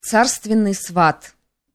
Царственный сват.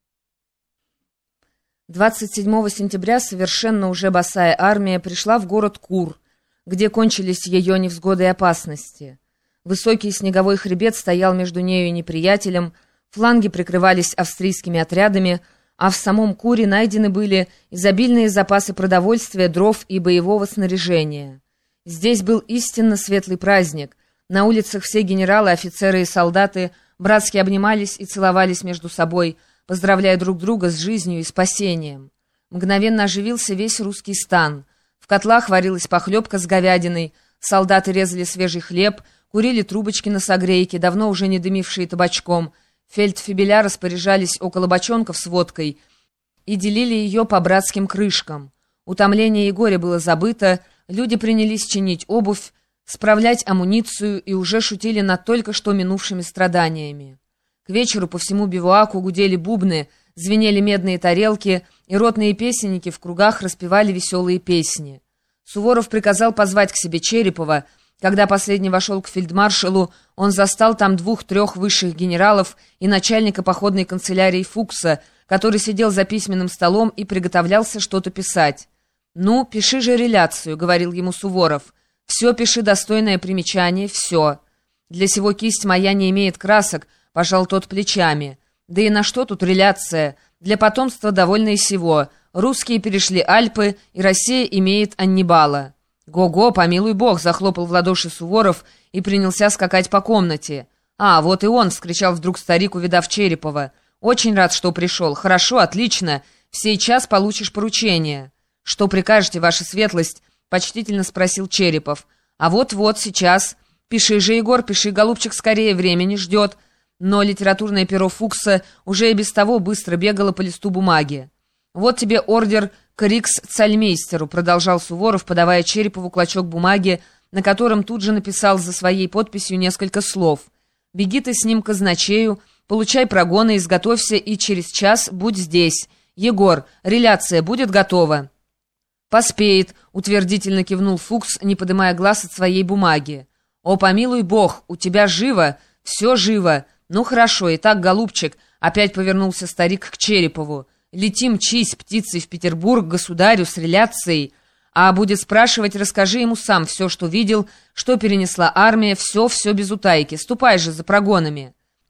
27 сентября совершенно уже босая армия пришла в город Кур, где кончились ее невзгоды и опасности. Высокий снеговой хребет стоял между нею и неприятелем, фланги прикрывались австрийскими отрядами, а в самом Куре найдены были изобильные запасы продовольствия, дров и боевого снаряжения. Здесь был истинно светлый праздник. На улицах все генералы, офицеры и солдаты братски обнимались и целовались между собой, поздравляя друг друга с жизнью и спасением. Мгновенно оживился весь русский стан. В котлах варилась похлебка с говядиной, солдаты резали свежий хлеб, курили трубочки на согрейке, давно уже не дымившие табачком. Фельдфебеля распоряжались около бочонков с водкой и делили ее по братским крышкам. Утомление и горе было забыто, люди принялись чинить обувь, справлять амуницию и уже шутили над только что минувшими страданиями. К вечеру по всему бивуаку гудели бубны, звенели медные тарелки, и ротные песенники в кругах распевали веселые песни. Суворов приказал позвать к себе Черепова. Когда последний вошел к фельдмаршалу, он застал там 2-3 высших генералов и начальника походной канцелярии Фукса, который сидел за письменным столом и приготовлялся что-то писать. «Ну, пиши же реляцию», — говорил ему Суворов. «Все пиши, достойное примечание, все. Для сего кисть моя не имеет красок», — пожал тот плечами. «Да и на что тут реляция? Для потомства довольно и сего. Русские перешли Альпы, и Россия имеет Аннибала». «Го-го, помилуй бог!» — захлопал в ладоши Суворов и принялся скакать по комнате. «А, вот и он!» — вскричал вдруг старик, увидав Черепова. «Очень рад, что пришел. Хорошо, отлично. В сей час получишь поручение». «Что прикажете, ваша светлость?» — почтительно спросил Черепов. «А вот-вот, сейчас. Пиши же, Егор, пиши, голубчик, скорее, время не ждет». Но литературное перо Фукса уже и без того быстро бегало по листу бумаги. «Вот тебе ордер к рикс-цальмейстеру», — продолжал Суворов, подавая Черепову клочок бумаги, на котором тут же написал за своей подписью несколько слов. «Беги ты с ним к казначею, получай прогоны, изготовься и через час будь здесь. Егор, реляция будет готова». «Поспеет», — утвердительно кивнул Фукс, не поднимая глаз от своей бумаги. «О, помилуй бог, у тебя живо, все живо. Ну хорошо, итак, голубчик», — опять повернулся старик к Черепову. «Лети, мчись птицей в Петербург, государю, с реляцией. А будет спрашивать, расскажи ему сам все, что видел, что перенесла армия, все без утайки. Ступай же за прогонами».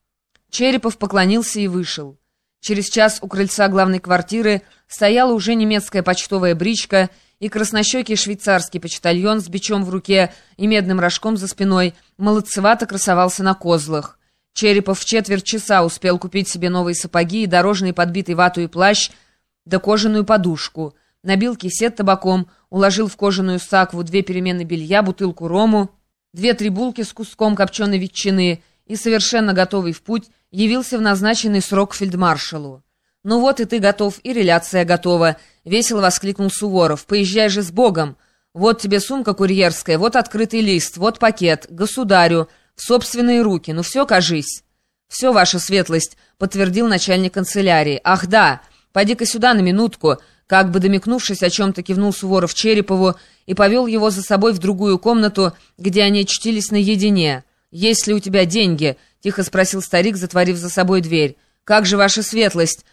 Черепов поклонился и вышел. Через час у крыльца главной квартиры стояла уже немецкая почтовая бричка, и краснощекий швейцарский почтальон с бичом в руке и медным рожком за спиной молодцевато красовался на козлах. Черепов в четверть часа успел купить себе новые сапоги и дорожный подбитый вату плащ, да кожаную подушку. Набил кисет табаком, уложил в кожаную сакву 2 перемены белья, бутылку рому, 2-3 булки с куском копченой ветчины и, совершенно готовый в путь, явился в назначенный срок к фельдмаршалу. «Ну вот и ты готов, и реляция готова», — весело воскликнул Суворов. «Поезжай же с Богом. Вот тебе сумка курьерская, вот открытый лист, вот пакет. Государю, в собственные руки. Ну все, кажись». «Все, ваша светлость», — подтвердил начальник канцелярии. «Ах да, поди-ка сюда на минутку», — как бы домикнувшись о чем-то кивнул Суворов Черепову и повел его за собой в другую комнату, где они чтились наедине. «Есть ли у тебя деньги?» — тихо спросил старик, затворив за собой дверь. «Как же, ваша светлость?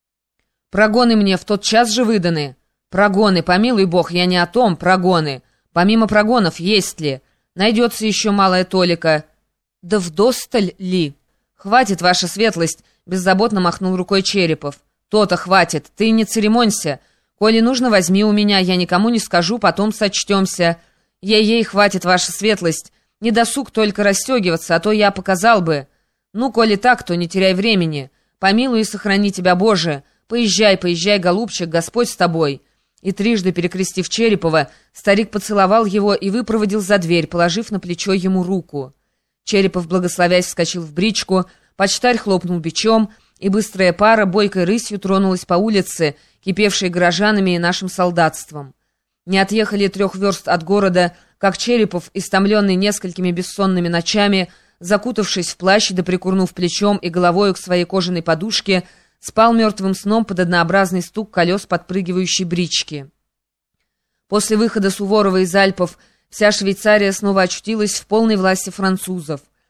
Прогоны мне в тот час же выданы». «Прогоны, помилуй бог, я не о том, прогоны. Помимо прогонов есть ли? Найдется еще малая толика». «Да вдосталь ли?» «Хватит, ваша светлость», — беззаботно махнул рукой Черепов. «То-то хватит, ты не церемонься. Коли нужно, возьми у меня, я никому не скажу, потом сочтемся». «Ей-ей, хватит, ваша светлость. Не досуг только расстегиваться, а то я показал бы». «Ну, коли так, то не теряй времени. Помилуй и сохрани тебя, Боже. Поезжай, поезжай, голубчик, Господь с тобой». И трижды перекрестив Черепова, старик поцеловал его и выпроводил за дверь, положив на плечо ему руку. Черепов, благословясь, вскочил в бричку, почтарь хлопнул бичом, и быстрая пара бойкой рысью тронулась по улице, кипевшей горожанами и нашим солдатством. Не отъехали 3 верст от города, как Черепов, истомленный несколькими бессонными ночами, закутавшись в плащ да прикурнув плечом и головою к своей кожаной подушке, спал мертвым сном под однообразный стук колес подпрыгивающей брички. После выхода Суворова из Альпов вся Швейцария снова очутилась в полной власти французов.